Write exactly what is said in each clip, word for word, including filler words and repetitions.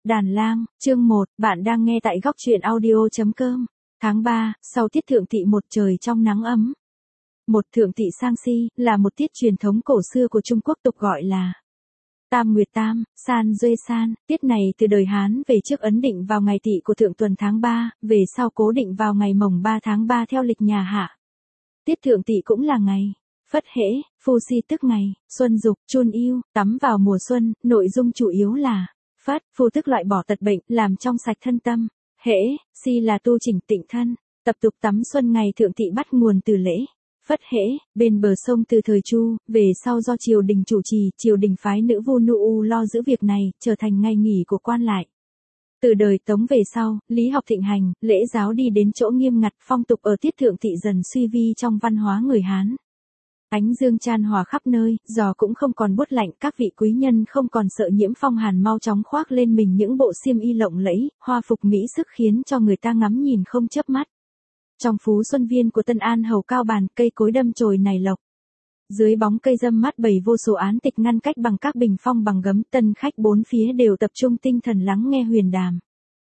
Đàn lang, chương một, bạn đang nghe tại góc truyện audio.com. Tháng ba, sau tiết thượng tỵ một, trời trong nắng ấm. Một thượng tỵ sang si, là một tiết truyền thống cổ xưa của Trung Quốc tục gọi là Tam Nguyệt Tam, San Duê San. Tiết này từ đời Hán về trước ấn định vào ngày tỵ của thượng tuần tháng ba, về sau cố định vào ngày mồng ba tháng ba theo lịch nhà Hạ. Tiết thượng tỵ cũng là ngày Phất Hễ, Phu Si tức ngày Xuân Dục, Chun Yêu, tắm vào mùa xuân, nội dung chủ yếu là Phất, Phu tức loại bỏ tật bệnh, làm trong sạch thân tâm. Hễ, Si là tu chỉnh tịnh thân. Tập tục tắm xuân ngày thượng tỵ bắt nguồn từ lễ Phất Hễ, bên bờ sông từ thời Chu, về sau do triều đình chủ trì, triều đình phái nữ vu Nu U lo giữ việc này, trở thành ngày nghỉ của quan lại. Từ đời Tống về sau, lý học thịnh hành, lễ giáo đi đến chỗ nghiêm ngặt, phong tục ở tiết thượng tỵ dần suy vi trong văn hóa người Hán. Ánh dương chan hòa khắp nơi, gió cũng không còn buốt lạnh, các vị quý nhân không còn sợ nhiễm phong hàn, mau chóng khoác lên mình những bộ xiêm y lộng lẫy, hoa phục mỹ sức khiến cho người ta ngắm nhìn không chớp mắt. Trong phú xuân viên của Tân An hầu cao bàn, cây cối đâm chồi nảy lộc. Dưới bóng cây râm mát bày vô số án tịch ngăn cách bằng các bình phong bằng gấm, tân khách bốn phía đều tập trung tinh thần lắng nghe huyền đàm.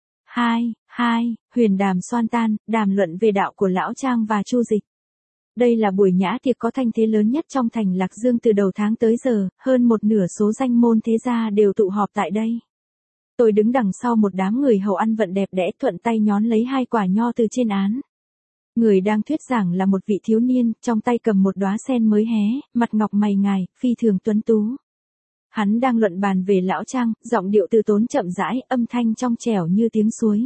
Hai, hai, huyền đàm xoan tan, đàm luận về đạo của Lão Trang và Chu Dịch. Đây là buổi nhã tiệc có thanh thế lớn nhất trong thành Lạc Dương từ đầu tháng tới giờ, hơn một nửa số danh môn thế gia đều tụ họp tại đây. Tôi đứng đằng sau một đám người hầu ăn vận đẹp đẽ, thuận tay nhón lấy hai quả nho từ trên án. Người đang thuyết giảng là một vị thiếu niên, trong tay cầm một đóa sen mới hé, mặt ngọc mày ngài, phi thường tuấn tú. Hắn đang luận bàn về Lão Trang, giọng điệu từ tốn chậm rãi, âm thanh trong trẻo như tiếng suối.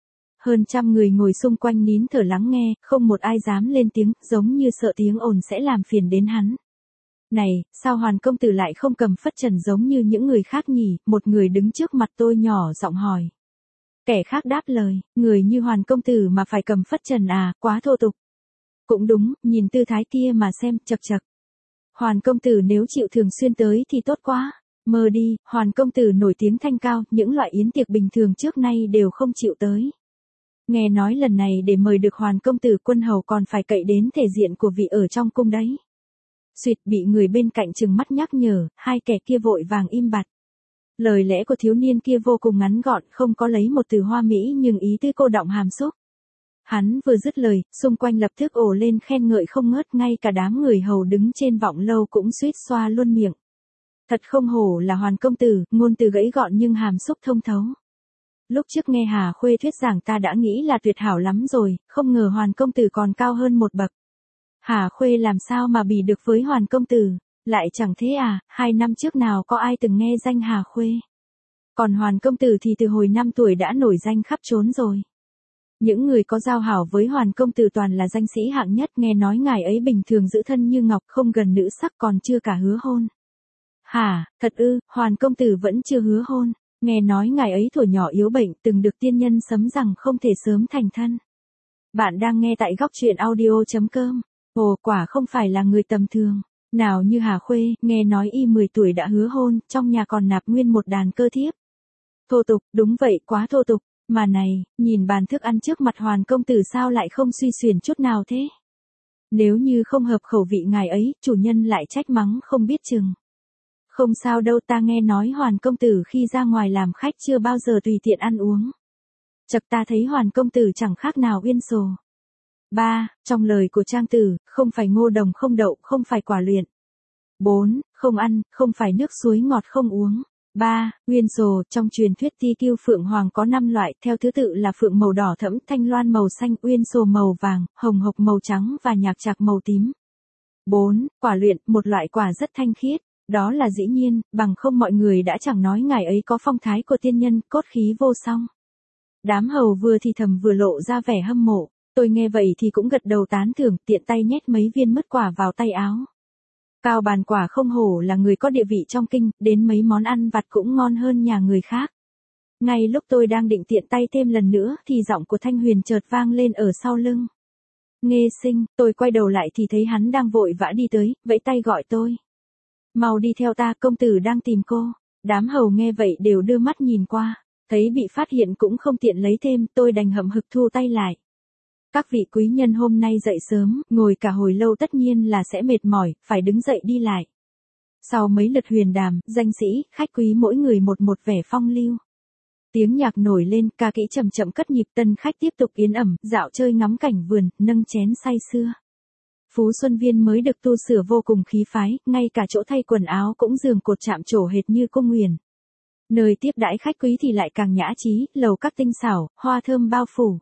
Hơn trăm người ngồi xung quanh nín thở lắng nghe, không một ai dám lên tiếng, giống như sợ tiếng ồn sẽ làm phiền đến hắn. Này, sao Hoàn công tử lại không cầm phất trần giống như những người khác nhỉ? Một người đứng trước mặt tôi nhỏ giọng hỏi. Kẻ khác đáp lời, người như Hoàn công tử mà phải cầm phất trần à, quá thô tục. Cũng đúng, nhìn tư thái kia mà xem, chật chật. Hoàn công tử nếu chịu thường xuyên tới thì tốt quá. Mơ đi, Hoàn công tử nổi tiếng thanh cao, những loại yến tiệc bình thường trước nay đều không chịu tới. Nghe nói lần này để mời được Hoàn công tử quân hầu còn phải cậy đến thể diện của vị ở trong cung đấy. Suýt bị người bên cạnh trừng mắt nhắc nhở, hai kẻ kia vội vàng im bặt. Lời lẽ của thiếu niên kia vô cùng ngắn gọn, không có lấy một từ hoa mỹ nhưng ý tứ cô đọng hàm xúc. Hắn vừa dứt lời, xung quanh lập tức ồ lên khen ngợi không ngớt, ngay cả đám người hầu đứng trên vọng lâu cũng suýt xoa luôn miệng. Thật không hổ là Hoàn công tử, ngôn từ gãy gọn nhưng hàm xúc thông thấu. Lúc trước nghe Hà Khuê thuyết giảng ta đã nghĩ là tuyệt hảo lắm rồi, không ngờ Hoàn công tử còn cao hơn một bậc. Hà Khuê làm sao mà bì được với Hoàn công tử, lại chẳng thế à, hai năm trước nào có ai từng nghe danh Hà Khuê. Còn Hoàn công tử thì từ hồi năm tuổi đã nổi danh khắp trốn rồi. Những người có giao hảo với Hoàn công tử toàn là danh sĩ hạng nhất, nghe nói ngài ấy bình thường giữ thân như ngọc, không gần nữ sắc, còn chưa cả hứa hôn. Hả, thật ư, Hoàn công tử vẫn chưa hứa hôn. Nghe nói ngài ấy thuở nhỏ yếu bệnh, từng được tiên nhân sấm rằng không thể sớm thành thân. Bạn đang nghe tại góc truyện audio.com. Ồ, quả không phải là người tầm thường. Nào như Hà Khuê, nghe nói y mười tuổi đã hứa hôn, trong nhà còn nạp nguyên một đàn cơ thiếp. Thô tục, đúng vậy, quá thô tục. Mà này, nhìn bàn thức ăn trước mặt Hoàn công tử sao lại không suy xuyển chút nào thế? Nếu như không hợp khẩu vị ngài ấy, chủ nhân lại trách mắng không biết chừng. Không sao đâu, ta nghe nói Hoàn công tử khi ra ngoài làm khách chưa bao giờ tùy tiện ăn uống. Chật, ta thấy Hoàn công tử chẳng khác nào Uyên Sồ. Ba, trong lời của Trang Tử, không phải ngô đồng không đậu, không phải quả luyện. Bốn, không ăn, không phải nước suối ngọt không uống. Ba, Uyên Sồ, trong truyền thuyết Ti Kiêu phượng hoàng có năm loại, theo thứ tự là phượng màu đỏ thẫm, thanh loan màu xanh, Uyên Sồ màu vàng, hồng hộc màu trắng và nhạc trạc màu tím. Bốn, quả luyện, một loại quả rất thanh khiết. Đó là dĩ nhiên, bằng không mọi người đã chẳng nói ngài ấy có phong thái của tiên nhân, cốt khí vô song. Đám hầu vừa thì thầm vừa lộ ra vẻ hâm mộ, tôi nghe vậy thì cũng gật đầu tán thưởng, tiện tay nhét mấy viên mứt quả vào tay áo. Cao bàn quả không hổ là người có địa vị trong kinh, đến mấy món ăn vặt cũng ngon hơn nhà người khác. Ngay lúc tôi đang định tiện tay thêm lần nữa thì giọng của Thanh Huyền chợt vang lên ở sau lưng. Nghê Sinh, tôi quay đầu lại thì thấy hắn đang vội vã đi tới, vẫy tay gọi tôi. Mau đi theo ta, công tử đang tìm cô. Đám hầu nghe vậy đều đưa mắt nhìn qua, thấy bị phát hiện cũng không tiện lấy thêm, tôi đành hậm hực thu tay lại. Các vị quý nhân hôm nay dậy sớm, ngồi cả hồi lâu tất nhiên là sẽ mệt mỏi, phải đứng dậy đi lại. Sau mấy lượt huyền đàm, danh sĩ, khách quý mỗi người một một vẻ phong lưu. Tiếng nhạc nổi lên, ca kỹ chậm chậm cất nhịp, tân khách tiếp tục yến ẩm, dạo chơi ngắm cảnh vườn, nâng chén say sưa. Phú Xuân Viên mới được tu sửa vô cùng khí phái, ngay cả chỗ thay quần áo cũng giường cột chạm trổ hệt như cung huyền. Nơi tiếp đãi khách quý thì lại càng nhã trí, lầu các tinh xảo, hoa thơm bao phủ.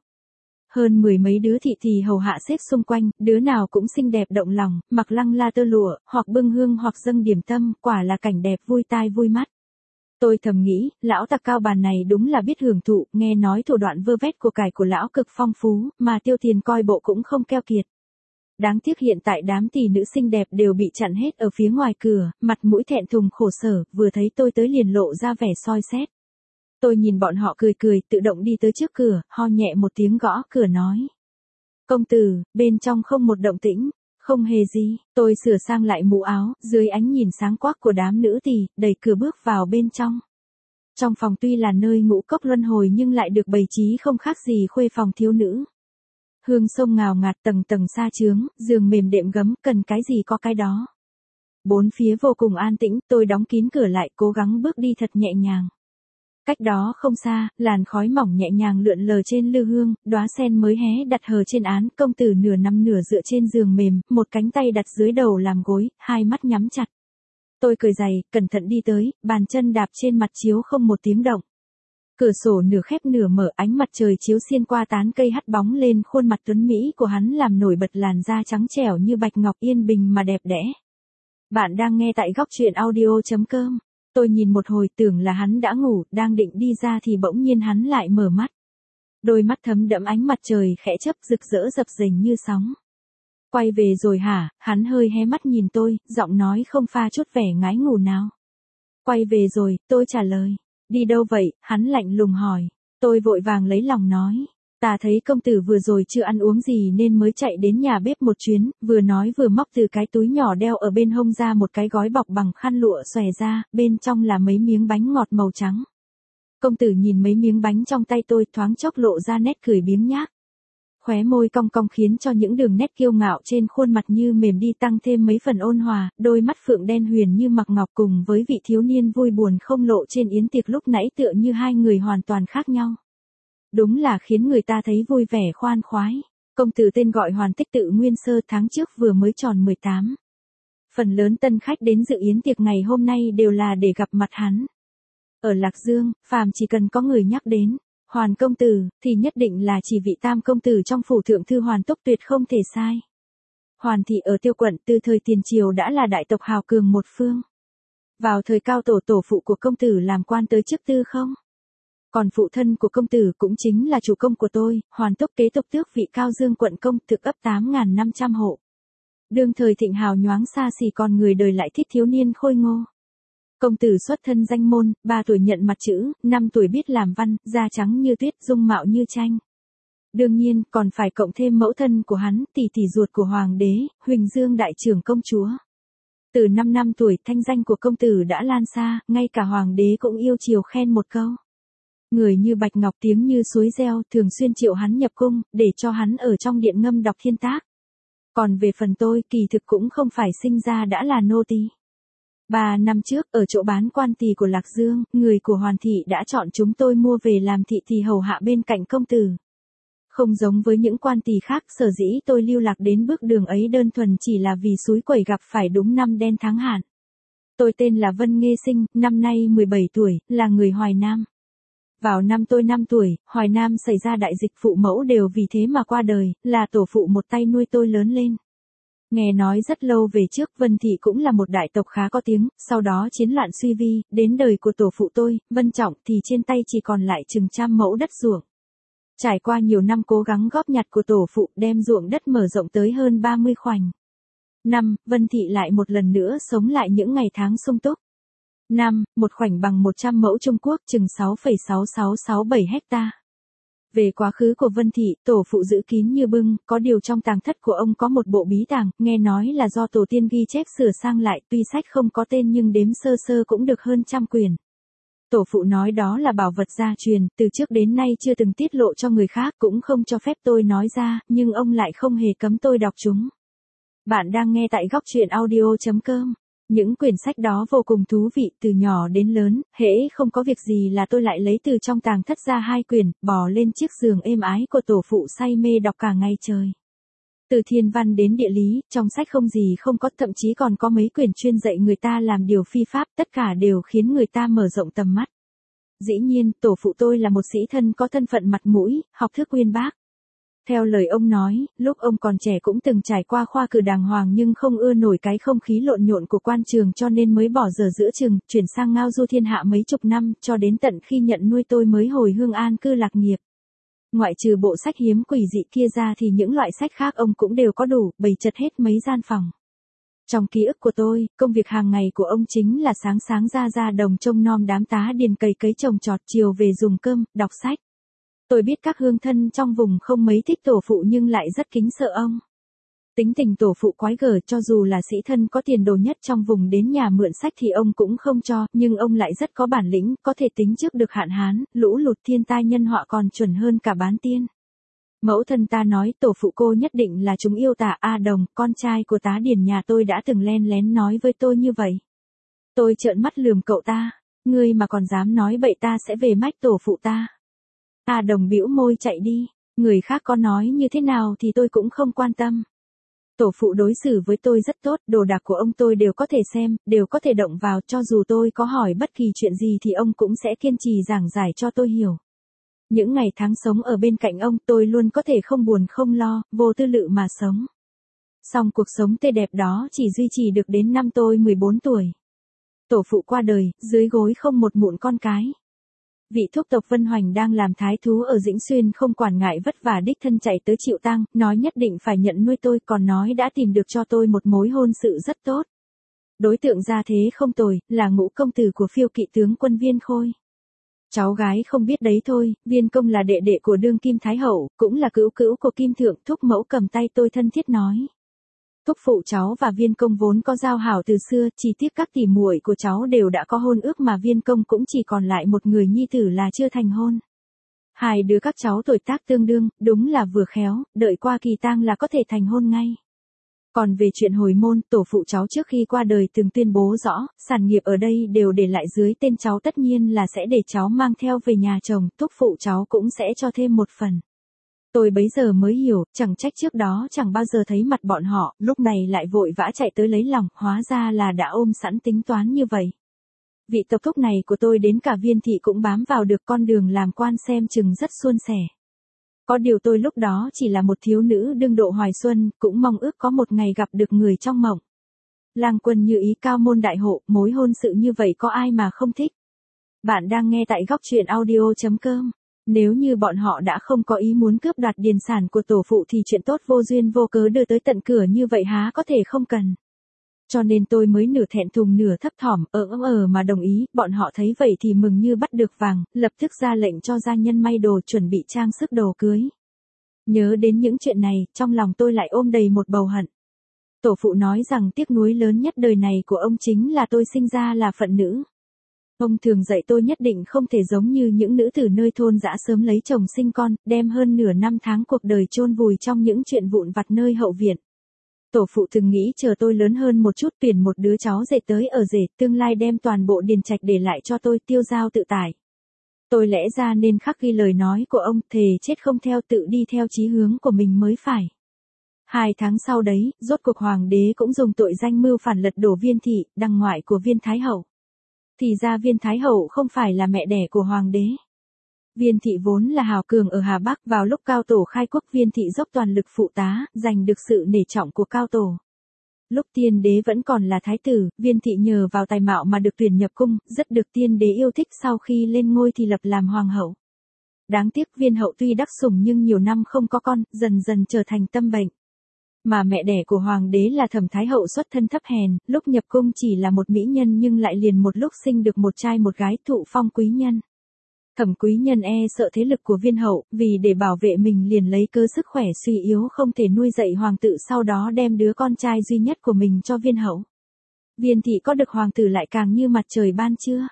Hơn mười mấy đứa thị tỳ hầu hạ xếp xung quanh, đứa nào cũng xinh đẹp động lòng, mặc lăng la tơ lụa, hoặc bưng hương hoặc dâng điểm tâm, quả là cảnh đẹp vui tai vui mắt. Tôi thầm nghĩ, lão tặc cao bàn này đúng là biết hưởng thụ, nghe nói thủ đoạn vơ vét của cải của lão cực phong phú, mà tiêu tiền coi bộ cũng không keo kiệt. Đáng tiếc hiện tại đám tỷ nữ xinh đẹp đều bị chặn hết ở phía ngoài cửa, mặt mũi thẹn thùng khổ sở, vừa thấy tôi tới liền lộ ra vẻ soi xét. Tôi nhìn bọn họ cười cười, tự động đi tới trước cửa, ho nhẹ một tiếng gõ cửa nói. Công tử, bên trong không một động tĩnh, không hề gì, tôi sửa sang lại mũ áo, dưới ánh nhìn sáng quắc của đám nữ tỳ, đẩy cửa bước vào bên trong. Trong phòng tuy là nơi ngũ cốc luân hồi nhưng lại được bày trí không khác gì khuê phòng thiếu nữ. Hương sông ngào ngạt tầng tầng sa chướng, giường mềm đệm gấm, cần cái gì có cái đó. Bốn phía vô cùng an tĩnh, tôi đóng kín cửa lại, cố gắng bước đi thật nhẹ nhàng. Cách đó không xa, làn khói mỏng nhẹ nhàng lượn lờ trên lư hương, đóa sen mới hé đặt hờ trên án, công tử nửa nằm nửa dựa trên giường mềm, một cánh tay đặt dưới đầu làm gối, hai mắt nhắm chặt. Tôi cười dày, cẩn thận đi tới, bàn chân đạp trên mặt chiếu không một tiếng động. Cửa sổ nửa khép nửa mở, ánh mặt trời chiếu xuyên qua tán cây hắt bóng lên khuôn mặt tuấn mỹ của hắn làm nổi bật làn da trắng trẻo như bạch ngọc yên bình mà đẹp đẽ. Bạn đang nghe tại góc truyện audio chấm com. Tôi nhìn một hồi tưởng là hắn đã ngủ, đang định đi ra thì bỗng nhiên hắn lại mở mắt. Đôi mắt thấm đẫm ánh mặt trời khẽ chớp rực rỡ dập dềnh như sóng. Quay về rồi hả? Hắn hơi hé mắt nhìn tôi, giọng nói không pha chút vẻ ngái ngủ nào. Quay về rồi, tôi trả lời. Đi đâu vậy? Hắn lạnh lùng hỏi. Tôi vội vàng lấy lòng nói. Ta thấy công tử vừa rồi chưa ăn uống gì nên mới chạy đến nhà bếp một chuyến, vừa nói vừa móc từ cái túi nhỏ đeo ở bên hông ra một cái gói bọc bằng khăn lụa xòe ra, bên trong là mấy miếng bánh ngọt màu trắng. Công tử nhìn mấy miếng bánh trong tay tôi thoáng chốc lộ ra nét cười biếng nhác. Khóe môi cong cong khiến cho những đường nét kiêu ngạo trên khuôn mặt như mềm đi tăng thêm mấy phần ôn hòa, đôi mắt phượng đen huyền như mặc ngọc cùng với vị thiếu niên vui buồn không lộ trên yến tiệc lúc nãy tựa như hai người hoàn toàn khác nhau. Đúng là khiến người ta thấy vui vẻ khoan khoái. Công tử tên gọi Hoàn Tích Tự Nguyên Sơ, tháng trước vừa mới tròn mười tám. Phần lớn tân khách đến dự yến tiệc ngày hôm nay đều là để gặp mặt hắn. Ở Lạc Dương, phàm chỉ cần có người nhắc đến Hoàn công tử, thì nhất định là chỉ vị tam công tử trong phủ thượng thư Hoàn Túc tuyệt không thể sai. Hoàn thị ở Tiêu quận từ thời tiền triều đã là đại tộc hào cường một phương. Vào thời cao tổ tổ phụ của công tử làm quan tới chức tư không? Còn phụ thân của công tử cũng chính là chủ công của tôi, Hoàn Túc kế tục tước vị Cao Dương quận công, thực ấp tám nghìn năm trăm hộ. Đương thời thịnh hào nhoáng xa xỉ, còn người đời lại thích thiếu niên khôi ngô. Công tử xuất thân danh môn, ba tuổi nhận mặt chữ, năm tuổi biết làm văn, da trắng như tuyết, dung mạo như tranh. Đương nhiên, còn phải cộng thêm mẫu thân của hắn, tỷ tỷ ruột của hoàng đế, Huỳnh Dương đại trưởng công chúa. Từ năm năm tuổi, thanh danh của công tử đã lan xa, ngay cả hoàng đế cũng yêu chiều khen một câu. Người như bạch ngọc, tiếng như suối reo, thường xuyên triệu hắn nhập cung, để cho hắn ở trong điện ngâm đọc thiên tác. Còn về phần tôi, kỳ thực cũng không phải sinh ra đã là nô tỳ. Ba năm trước, ở chỗ bán quan tỳ của Lạc Dương, người của Hoàn thị đã chọn chúng tôi mua về làm thị tỳ hầu hạ bên cạnh công tử. Không giống với những quan tỳ khác, sở dĩ tôi lưu lạc đến bước đường ấy đơn thuần chỉ là vì xúi quẩy gặp phải đúng năm đen tháng hạn. Tôi tên là Vân Nghê Sinh, năm nay mười bảy tuổi, là người Hoài Nam. Vào năm tôi năm tuổi, Hoài Nam xảy ra đại dịch, phụ mẫu đều vì thế mà qua đời, là tổ phụ một tay nuôi tôi lớn lên. Nghe nói rất lâu về trước, Vân Thị cũng là một đại tộc khá có tiếng, sau đó chiến loạn suy vi, đến đời của tổ phụ tôi, Vân Trọng, thì trên tay chỉ còn lại chừng trăm mẫu đất ruộng. Trải qua nhiều năm cố gắng góp nhặt của tổ phụ, đem ruộng đất mở rộng tới hơn ba mươi khoảnh. Năm, Vân Thị lại một lần nữa sống lại những ngày tháng sung túc. Năm, một khoảnh bằng một trăm mẫu Trung Quốc, chừng sáu phẩy sáu sáu sáu bảy hecta. Về quá khứ của Vân Thị, tổ phụ giữ kín như bưng, có điều trong tàng thất của ông có một bộ bí tàng, nghe nói là do tổ tiên ghi chép sửa sang lại, tuy sách không có tên nhưng đếm sơ sơ cũng được hơn trăm quyển. Tổ phụ nói đó là bảo vật gia truyền, từ trước đến nay chưa từng tiết lộ cho người khác, cũng không cho phép tôi nói ra, nhưng ông lại không hề cấm tôi đọc chúng. Bạn đang nghe tại góc truyện audio chấm com. Những quyển sách đó vô cùng thú vị, từ nhỏ đến lớn, hễ không có việc gì là tôi lại lấy từ trong tàng thất ra hai quyển, bò lên chiếc giường êm ái của tổ phụ say mê đọc cả ngày trời. Từ thiên văn đến địa lý, trong sách không gì không có, thậm chí còn có mấy quyển chuyên dạy người ta làm điều phi pháp, tất cả đều khiến người ta mở rộng tầm mắt. Dĩ nhiên, tổ phụ tôi là một sĩ thân có thân phận mặt mũi, học thức uyên bác. Theo lời ông nói, lúc ông còn trẻ cũng từng trải qua khoa cử đàng hoàng nhưng không ưa nổi cái không khí lộn nhộn của quan trường cho nên mới bỏ dở giữa chừng, chuyển sang ngao du thiên hạ mấy chục năm, cho đến tận khi nhận nuôi tôi mới hồi hương an cư lạc nghiệp. Ngoại trừ bộ sách hiếm quỷ dị kia ra thì những loại sách khác ông cũng đều có đủ, bày chật hết mấy gian phòng. Trong ký ức của tôi, công việc hàng ngày của ông chính là sáng sáng ra ra đồng trông nom đám tá điền cày cấy trồng trọt, chiều về dùng cơm, đọc sách. Tôi biết các hương thân trong vùng không mấy thích tổ phụ nhưng lại rất kính sợ ông. Tính tình tổ phụ quái gở, cho dù là sĩ thân có tiền đồ nhất trong vùng đến nhà mượn sách thì ông cũng không cho, nhưng ông lại rất có bản lĩnh, có thể tính trước được hạn hán, lũ lụt thiên tai nhân họa còn chuẩn hơn cả bán tiên. Mẫu thân ta nói tổ phụ cô nhất định là chúng yêu tả. A Đồng, con trai của tá điền nhà tôi đã từng len lén nói với tôi như vậy. Tôi trợn mắt lườm cậu ta, ngươi mà còn dám nói bậy ta sẽ về mách tổ phụ ta. A Đồng bĩu môi chạy đi, người khác có nói như thế nào thì tôi cũng không quan tâm. Tổ phụ đối xử với tôi rất tốt, đồ đạc của ông tôi đều có thể xem, đều có thể động vào, cho dù tôi có hỏi bất kỳ chuyện gì thì ông cũng sẽ kiên trì giảng giải cho tôi hiểu. Những ngày tháng sống ở bên cạnh ông tôi luôn có thể không buồn không lo, vô tư lự mà sống. Song cuộc sống tươi đẹp đó chỉ duy trì được đến năm tôi mười bốn tuổi. Tổ phụ qua đời, dưới gối không một mụn con cái. Vị thúc tộc Vân Hoành đang làm thái thú ở Dĩnh Xuyên không quản ngại vất vả đích thân chạy tới chịu tang, nói nhất định phải nhận nuôi tôi, còn nói đã tìm được cho tôi một mối hôn sự rất tốt. Đối tượng gia thế không tồi, là ngũ công tử của phiêu kỵ tướng quân Viên Khôi. Cháu gái không biết đấy thôi, Viên công là đệ đệ của đương kim thái hậu, cũng là cữu cữu của kim thượng. Thúc mẫu cầm tay tôi thân thiết nói. Thúc phụ cháu và Viên công vốn có giao hảo từ xưa, chỉ tiếc các tỉ muội của cháu đều đã có hôn ước mà Viên công cũng chỉ còn lại một người nhi tử là chưa thành hôn. Hai đứa các cháu tuổi tác tương đương, đúng là vừa khéo, đợi qua kỳ tang là có thể thành hôn ngay. Còn về chuyện hồi môn, tổ phụ cháu trước khi qua đời từng tuyên bố rõ, sản nghiệp ở đây đều để lại dưới tên cháu, tất nhiên là sẽ để cháu mang theo về nhà chồng, thúc phụ cháu cũng sẽ cho thêm một phần. Tôi bấy giờ mới hiểu, chẳng trách trước đó chẳng bao giờ thấy mặt bọn họ, lúc này lại vội vã chạy tới lấy lòng, hóa ra là đã ôm sẵn tính toán như vậy. Vị tộc thúc này của tôi đến cả Viên thị cũng bám vào được con đường làm quan xem chừng rất suôn sẻ. Có điều tôi lúc đó chỉ là một thiếu nữ đương độ hoài xuân, cũng mong ước có một ngày gặp được người trong mộng. Lang quân như ý cao môn đại hộ, mối hôn sự như vậy có ai mà không thích. Bạn đang nghe tại góc truyện audio chấm com. Nếu như bọn họ đã không có ý muốn cướp đoạt điền sản của tổ phụ thì chuyện tốt vô duyên vô cớ đưa tới tận cửa như vậy há có thể không cần. Cho nên tôi mới nửa thẹn thùng nửa thấp thỏm, ở ở ở mà đồng ý, bọn họ thấy vậy thì mừng như bắt được vàng, lập tức ra lệnh cho gia nhân may đồ chuẩn bị trang sức đồ cưới. Nhớ đến những chuyện này, trong lòng tôi lại ôm đầy một bầu hận. Tổ phụ nói rằng tiếc nuối lớn nhất đời này của ông chính là tôi sinh ra là phận nữ. Ông thường dạy tôi nhất định không thể giống như những nữ tử nơi thôn dã sớm lấy chồng sinh con, đem hơn nửa năm tháng cuộc đời chôn vùi trong những chuyện vụn vặt nơi hậu viện. Tổ phụ từng nghĩ chờ tôi lớn hơn một chút tuyển một đứa cháu rể tới ở rể, tương lai đem toàn bộ điền trạch để lại cho tôi tiêu dao tự tại. Tôi lẽ ra nên khắc ghi lời nói của ông, thề chết không theo, tự đi theo chí hướng của mình mới phải. Hai tháng sau đấy, rốt cuộc hoàng đế cũng dùng tội danh mưu phản lật đổ Viên thị, đăng ngoại của Viên Thái Hậu. Thì ra Viên Thái Hậu không phải là mẹ đẻ của hoàng đế. Viên thị vốn là hào cường ở Hà Bắc, vào lúc Cao Tổ khai quốc Viên thị dốc toàn lực phụ tá, giành được sự nể trọng của Cao Tổ. Lúc tiên đế vẫn còn là thái tử, Viên thị nhờ vào tài mạo mà được tuyển nhập cung, rất được tiên đế yêu thích, sau khi lên ngôi thì lập làm hoàng hậu. Đáng tiếc Viên hậu tuy đắc sủng nhưng nhiều năm không có con, dần dần trở thành tâm bệnh. Mà mẹ đẻ của hoàng đế là Thẩm Thái Hậu xuất thân thấp hèn, lúc nhập cung chỉ là một mỹ nhân nhưng lại liền một lúc sinh được một trai một gái, thụ phong quý nhân. Thẩm quý nhân e sợ thế lực của Viên hậu, vì để bảo vệ mình liền lấy cớ sức khỏe suy yếu không thể nuôi dạy hoàng tử, sau đó đem đứa con trai duy nhất của mình cho Viên hậu. Viên thị có được hoàng tử lại càng như mặt trời ban trưa.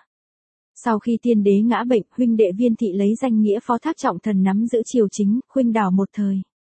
Sau khi tiên đế ngã bệnh, huynh đệ Viên thị lấy danh nghĩa phó thác trọng thần nắm giữ triều chính, khuynh đảo một thời.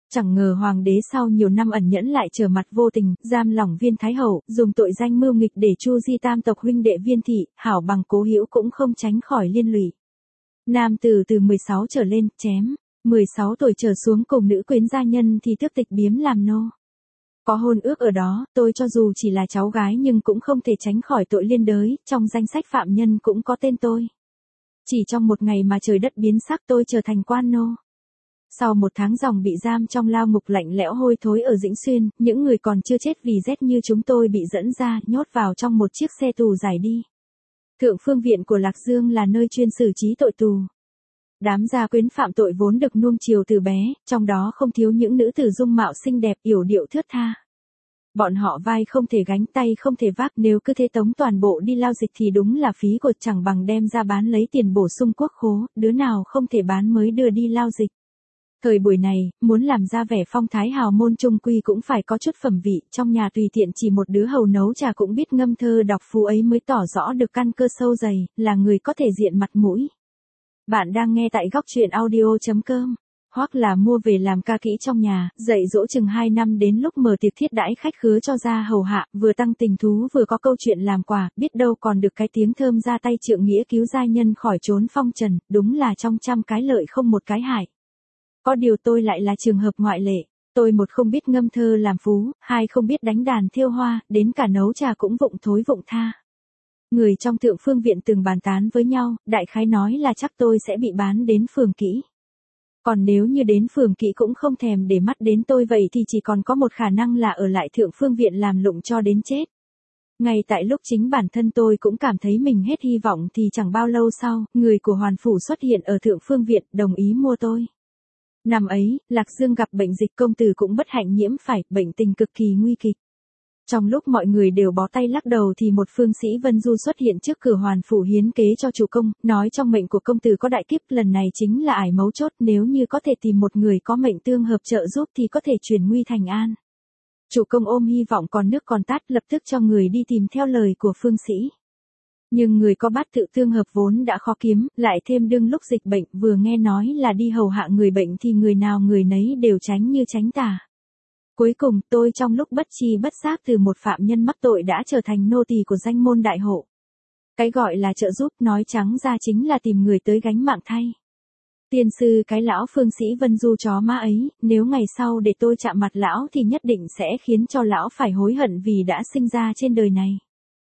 Chẳng ngờ hoàng đế sau nhiều năm ẩn nhẫn lại trở mặt vô tình, giam lỏng Viên Thái Hậu, dùng tội danh mưu nghịch để chu di tam tộc huynh đệ Viên thị, hảo bằng cố hữu cũng không tránh khỏi liên lụy. Nam tử từ mười sáu trở lên, chém, mười sáu tuổi trở xuống cùng nữ quyến gia nhân thì tước tịch biếm làm nô. Có hôn ước ở đó, tôi cho dù chỉ là cháu gái nhưng cũng không thể tránh khỏi tội liên đới, trong danh sách phạm nhân cũng có tên tôi. Chỉ trong một ngày mà trời đất biến sắc tôi trở thành quan nô. Sau một tháng dòng bị giam trong lao ngục lạnh lẽo hôi thối ở Dĩnh Xuyên, những người còn chưa chết vì rét như chúng tôi bị dẫn ra, nhốt vào trong một chiếc xe tù giải đi. Thượng Phương Viện của Lạc Dương là nơi chuyên xử trí tội tù. Đám gia quyến phạm tội vốn được nuông chiều từ bé, trong đó không thiếu những nữ tử dung mạo xinh đẹp, yểu điệu thướt tha. Bọn họ vai không thể gánh tay không thể vác, nếu cứ thế tống toàn bộ đi lao dịch thì đúng là phí của, chẳng bằng đem ra bán lấy tiền bổ sung quốc khố, đứa nào không thể bán mới đưa đi lao dịch. Thời buổi này, muốn làm ra vẻ phong thái hào môn trung quy cũng phải có chút phẩm vị, trong nhà tùy tiện chỉ một đứa hầu nấu trà cũng biết ngâm thơ đọc phú ấy mới tỏ rõ được căn cơ sâu dày, là người có thể diện mặt mũi. Bạn đang nghe tại góc truyện audio chấm com, hoặc là mua về làm ca kỹ trong nhà, dạy dỗ chừng hai năm đến lúc mở tiệc thiết đãi khách khứa cho ra hầu hạ, vừa tăng tình thú vừa có câu chuyện làm quà, biết đâu còn được cái tiếng thơm ra tay trượng nghĩa cứu giai nhân khỏi trốn phong trần, đúng là trong trăm cái lợi không một cái hại. Có điều tôi lại là trường hợp ngoại lệ, tôi một không biết ngâm thơ làm phú, hai không biết đánh đàn thêu hoa, đến cả nấu trà cũng vụng thối vụng tha. Người trong Thượng Phương Viện từng bàn tán với nhau, đại khái nói là chắc tôi sẽ bị bán đến phường kỹ. Còn nếu như đến phường kỹ cũng không thèm để mắt đến tôi vậy thì chỉ còn có một khả năng là ở lại Thượng Phương Viện làm lụng cho đến chết. Ngay tại lúc chính bản thân tôi cũng cảm thấy mình hết hy vọng thì chẳng bao lâu sau, người của Hoàn Phủ xuất hiện ở Thượng Phương Viện đồng ý mua tôi. Năm ấy, Lạc Dương gặp bệnh dịch, công tử cũng bất hạnh nhiễm phải, bệnh tình cực kỳ nguy kịch. Trong lúc mọi người đều bó tay lắc đầu thì một phương sĩ Vân Du xuất hiện trước cửa Hoàn Phủ hiến kế cho chủ công, nói trong mệnh của công tử có đại kiếp, lần này chính là ải mấu chốt, nếu như có thể tìm một người có mệnh tương hợp trợ giúp thì có thể chuyển nguy thành an. Chủ công ôm hy vọng còn nước còn tát, lập tức cho người đi tìm theo lời của phương sĩ. Nhưng người có bát tự tương hợp vốn đã khó kiếm, lại thêm đương lúc dịch bệnh, vừa nghe nói là đi hầu hạ người bệnh thì người nào người nấy đều tránh như tránh tà. Cuối cùng, tôi trong lúc bất tri bất giác từ một phạm nhân mắc tội đã trở thành nô tỳ của danh môn đại hộ. Cái gọi là trợ giúp nói trắng ra chính là tìm người tới gánh mạng thay. Tiên sư cái lão phương sĩ Vân Du chó má ấy, nếu ngày sau để tôi chạm mặt lão thì nhất định sẽ khiến cho lão phải hối hận vì đã sinh ra trên đời này.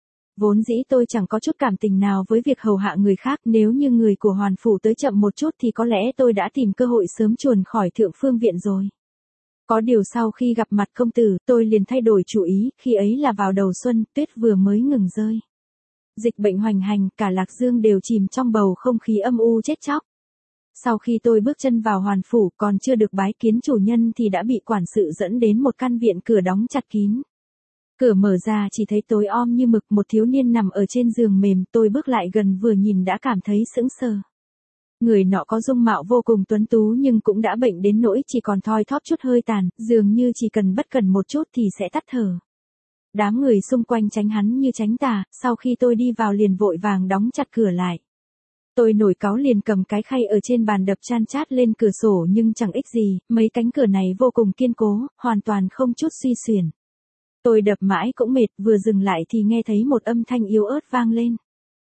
Vốn dĩ tôi chẳng có chút cảm tình nào với việc hầu hạ người khác, nếu như người của Hoàn Phủ tới chậm một chút thì có lẽ tôi đã tìm cơ hội sớm chuồn khỏi Thượng Phương Viện rồi. Có điều sau khi gặp mặt công tử, tôi liền thay đổi chủ ý, khi ấy là vào đầu xuân, tuyết vừa mới ngừng rơi. Dịch bệnh hoành hành, cả Lạc Dương đều chìm trong bầu không khí âm u chết chóc. Sau khi tôi bước chân vào Hoàn Phủ còn chưa được bái kiến chủ nhân thì đã bị quản sự dẫn đến một căn viện cửa đóng chặt kín. Cửa mở ra chỉ thấy tối om như mực, một thiếu niên nằm ở trên giường mềm, tôi bước lại gần vừa nhìn đã cảm thấy sững sờ. Người nọ có dung mạo vô cùng tuấn tú nhưng cũng đã bệnh đến nỗi chỉ còn thoi thóp chút hơi tàn, dường như chỉ cần bất cần một chút thì sẽ tắt thở. Đám người xung quanh tránh hắn như tránh tà, sau khi tôi đi vào liền vội vàng đóng chặt cửa lại. Tôi nổi cáu liền cầm cái khay ở trên bàn đập chan chát lên cửa sổ nhưng chẳng ích gì, mấy cánh cửa này vô cùng kiên cố, hoàn toàn không chút suy xuyển. Tôi đập mãi cũng mệt, vừa dừng lại thì nghe thấy một âm thanh yếu ớt vang lên.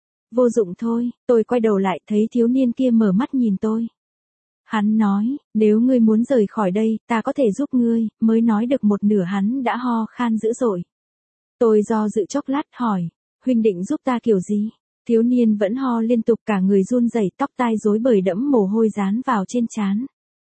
Vô dụng thôi, tôi quay đầu lại thấy thiếu niên kia mở mắt nhìn tôi. Hắn nói, nếu ngươi muốn rời khỏi đây, ta có thể giúp ngươi, mới nói được một nửa hắn đã ho khan dữ dội. Tôi do dự chốc lát hỏi, huynh định giúp ta kiểu gì? Thiếu niên vẫn ho liên tục, cả người run rẩy, tóc tai rối bời đẫm mồ hôi dán vào trên trán.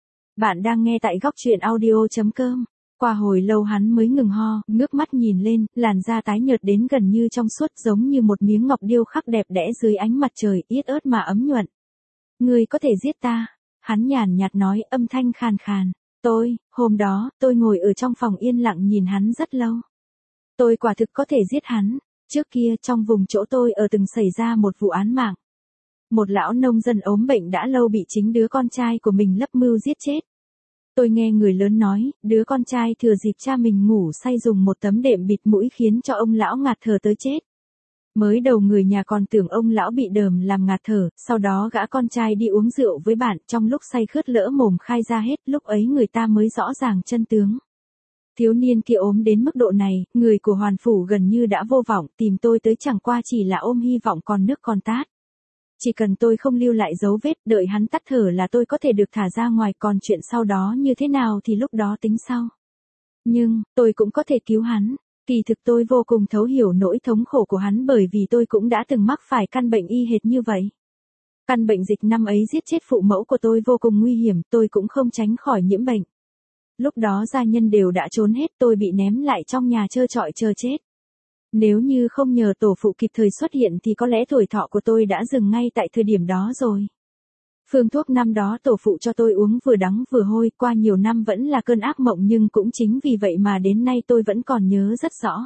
Bạn đang nghe tại góc truyện audio chấm com. Qua hồi lâu hắn mới ngừng ho, ngước mắt nhìn lên, làn da tái nhợt đến gần như trong suốt, giống như một miếng ngọc điêu khắc đẹp đẽ dưới ánh mặt trời, yết ớt mà ấm nhuận. Ngươi có thể giết ta? Hắn nhàn nhạt nói, âm thanh khàn khàn. Tôi, hôm đó, tôi ngồi ở trong phòng yên lặng nhìn hắn rất lâu. Tôi quả thực có thể giết hắn. Trước kia, trong vùng chỗ tôi ở từng xảy ra một vụ án mạng. Một lão nông dân ốm bệnh đã lâu bị chính đứa con trai của mình lấp mưu giết chết. Tôi nghe người lớn nói, đứa con trai thừa dịp cha mình ngủ say dùng một tấm đệm bịt mũi khiến cho ông lão ngạt thở tới chết. Mới đầu người nhà còn tưởng ông lão bị đờm làm ngạt thở, sau đó gã con trai đi uống rượu với bạn, trong lúc say khướt lỡ mồm khai ra hết, lúc ấy người ta mới rõ ràng chân tướng. Thiếu niên kia ốm đến mức độ này, người của Hoàn Phủ gần như đã vô vọng, tìm tôi tới chẳng qua chỉ là ôm hy vọng còn nước còn tát. Chỉ cần tôi không lưu lại dấu vết, đợi hắn tắt thở là tôi có thể được thả ra ngoài, còn chuyện sau đó như thế nào thì lúc đó tính sau. Nhưng, tôi cũng có thể cứu hắn. Kỳ thực tôi vô cùng thấu hiểu nỗi thống khổ của hắn bởi vì tôi cũng đã từng mắc phải căn bệnh y hệt như vậy. Căn bệnh dịch năm ấy giết chết phụ mẫu của tôi vô cùng nguy hiểm, tôi cũng không tránh khỏi nhiễm bệnh. Lúc đó gia nhân đều đã trốn hết, tôi bị ném lại trong nhà trơ trọi chờ chết. Nếu như không nhờ tổ phụ kịp thời xuất hiện thì có lẽ tuổi thọ của tôi đã dừng ngay tại thời điểm đó rồi. Phương thuốc năm đó tổ phụ cho tôi uống vừa đắng vừa hôi, qua nhiều năm vẫn là cơn ác mộng, nhưng cũng chính vì vậy mà đến nay tôi vẫn còn nhớ rất rõ.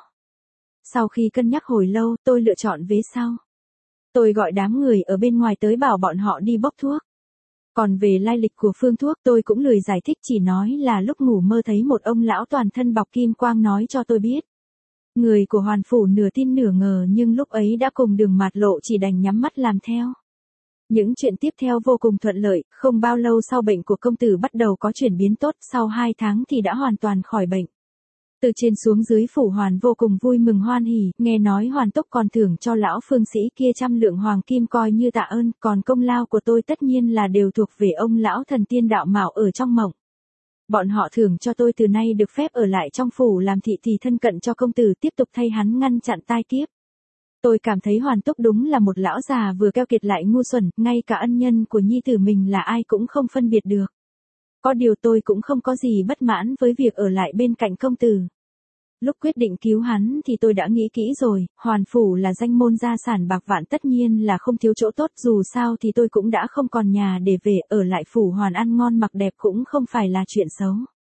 Sau khi cân nhắc hồi lâu, tôi lựa chọn vế sau. Tôi gọi đám người ở bên ngoài tới bảo bọn họ đi bốc thuốc. Còn về lai lịch của phương thuốc tôi cũng lười giải thích, chỉ nói là lúc ngủ mơ thấy một ông lão toàn thân bọc kim quang nói cho tôi biết. Người của Hoàn Phủ nửa tin nửa ngờ, nhưng lúc ấy đã cùng đường mạt lộ, chỉ đành nhắm mắt làm theo. Những chuyện tiếp theo vô cùng thuận lợi, không bao lâu sau bệnh của công tử bắt đầu có chuyển biến tốt, sau hai tháng thì đã hoàn toàn khỏi bệnh. Từ trên xuống dưới phủ Hoàn vô cùng vui mừng hoan hỉ, nghe nói Hoàn Túc còn thưởng cho lão phương sĩ kia trăm lượng hoàng kim coi như tạ ơn, còn công lao của tôi tất nhiên là đều thuộc về ông lão thần tiên đạo mạo ở trong mộng. Bọn họ thưởng cho tôi từ nay được phép ở lại trong phủ làm thị thì thân cận cho công tử, tiếp tục thay hắn ngăn chặn tai kiếp. Tôi cảm thấy Hoàn Túc đúng là một lão già vừa keo kiệt lại ngu xuẩn, ngay cả ân nhân của nhi tử mình là ai cũng không phân biệt được. Có điều tôi cũng không có gì bất mãn với việc ở lại bên cạnh công tử. Lúc quyết định cứu hắn thì tôi đã nghĩ kỹ rồi, Hoàn Phủ là danh môn gia sản bạc vạn, tất nhiên là không thiếu chỗ tốt, dù sao thì tôi cũng đã không còn nhà để về, ở lại phủ Hoàn ăn ngon mặc đẹp cũng không phải là chuyện xấu.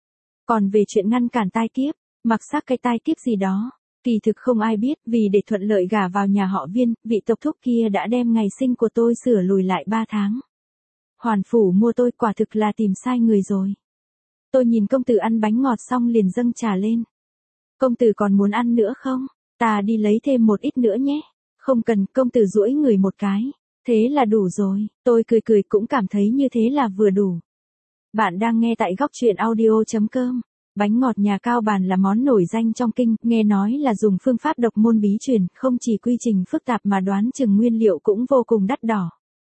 Còn về chuyện ngăn cản tai kiếp, mặc xác cái tai kiếp gì đó, kỳ thực không ai biết, vì để thuận lợi gả vào nhà họ Viên, vị tộc thúc kia đã đem ngày sinh của tôi sửa lùi lại ba tháng. Hoàn Phủ mua tôi quả thực là tìm sai người rồi. Tôi nhìn công tử ăn bánh ngọt xong liền dâng trà lên. Công tử còn muốn ăn nữa không? Ta đi lấy thêm một ít nữa nhé. Không cần, công tử duỗi người một cái. Thế là đủ rồi. Tôi cười cười cũng cảm thấy như thế là vừa đủ. Bạn đang nghe tại góc truyện audio chấm com. Bánh ngọt nhà Cao Bàn là món nổi danh trong kinh, nghe nói là dùng phương pháp độc môn bí truyền, không chỉ quy trình phức tạp mà đoán chừng nguyên liệu cũng vô cùng đắt đỏ.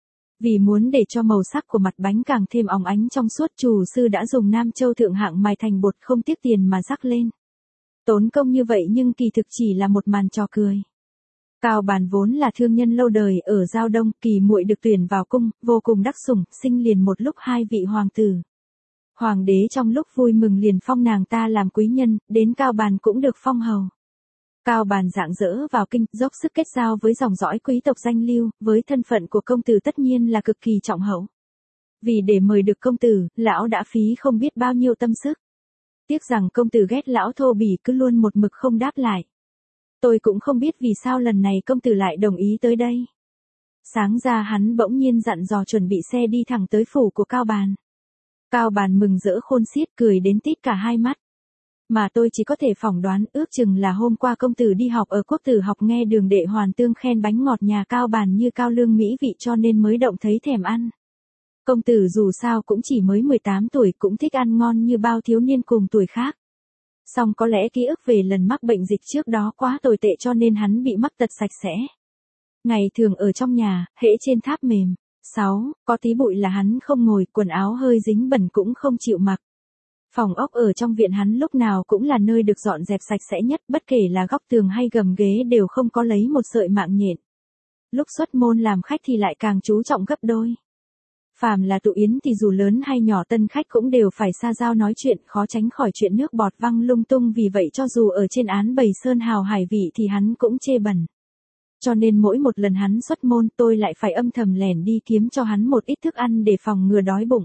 Vì muốn để cho màu sắc của mặt bánh càng thêm óng ánh trong suốt, chủ sư đã dùng Nam Châu thượng hạng mài thành bột, không tiếc tiền mà rắc lên. Tốn công như vậy nhưng kỳ thực chỉ là một màn trò cười. Cao Bàn vốn là thương nhân lâu đời ở Giao Đông, Kỳ muội được tuyển vào cung, vô cùng đắc sủng, sinh liền một lúc hai vị hoàng tử. Hoàng đế trong lúc vui mừng liền phong nàng ta làm quý nhân, đến Cao Bàn cũng được phong hầu. Cao Bàn rạng rỡ vào kinh, dốc sức kết giao với dòng dõi quý tộc danh lưu, với thân phận của công tử tất nhiên là cực kỳ trọng hậu. Vì để mời được công tử, lão đã phí không biết bao nhiêu tâm sức. Tiếc rằng công tử ghét lão thô bỉ, cứ luôn một mực không đáp lại. Tôi cũng không biết vì sao lần này công tử lại đồng ý tới đây. Sáng ra hắn bỗng nhiên dặn dò chuẩn bị xe đi thẳng tới phủ của Cao Bàn. Cao Bàn mừng rỡ khôn xiết, cười đến tít cả hai mắt. Mà tôi chỉ có thể phỏng đoán, ước chừng là hôm qua công tử đi học ở Quốc Tử học nghe Đường đệ Hoàn Tương khen bánh ngọt nhà Cao Bàn như cao lương mỹ vị cho nên mới động thấy thèm ăn. Công tử dù sao cũng chỉ mới mười tám tuổi, cũng thích ăn ngon như bao thiếu niên cùng tuổi khác. Song có lẽ ký ức về lần mắc bệnh dịch trước đó quá tồi tệ cho nên hắn bị mắc tật sạch sẽ. Ngày thường ở trong nhà, hễ trên tháp mềm, sáu, có tí bụi là hắn không ngồi, quần áo hơi dính bẩn cũng không chịu mặc. Phòng ốc ở trong viện hắn lúc nào cũng là nơi được dọn dẹp sạch sẽ nhất, bất kể là góc tường hay gầm ghế đều không có lấy một sợi mạng nhện. Lúc xuất môn làm khách thì lại càng chú trọng gấp đôi. Phàm là tụ yến thì dù lớn hay nhỏ tân khách cũng đều phải xa giao nói chuyện, khó tránh khỏi chuyện nước bọt văng lung tung, vì vậy cho dù ở trên án bày sơn hào hải vị thì hắn cũng chê bẩn. Cho nên mỗi một lần hắn xuất môn tôi lại phải âm thầm lẻn đi kiếm cho hắn một ít thức ăn để phòng ngừa đói bụng.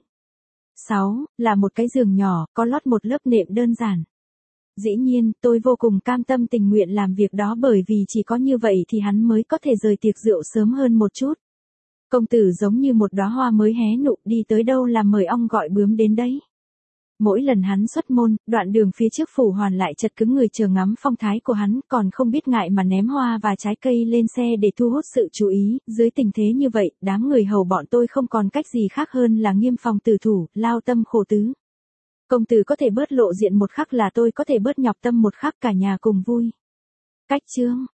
sáu. Là một cái giường nhỏ, có lót một lớp nệm đơn giản. Dĩ nhiên, tôi vô cùng cam tâm tình nguyện làm việc đó bởi vì chỉ có như vậy thì hắn mới có thể rời tiệc rượu sớm hơn một chút. Công tử giống như một đóa hoa mới hé nụ, đi tới đâu là mời ong gọi bướm đến đấy. Mỗi lần hắn xuất môn, đoạn đường phía trước phủ hoàn lại chật cứng người chờ ngắm phong thái của hắn, còn không biết ngại mà ném hoa và trái cây lên xe để thu hút sự chú ý. Dưới tình thế như vậy, đám người hầu bọn tôi không còn cách gì khác hơn là nghiêm phòng tử thủ, lao tâm khổ tứ. Công tử có thể bớt lộ diện một khắc là tôi có thể bớt nhọc tâm một khắc, cả nhà cùng vui. Cách chương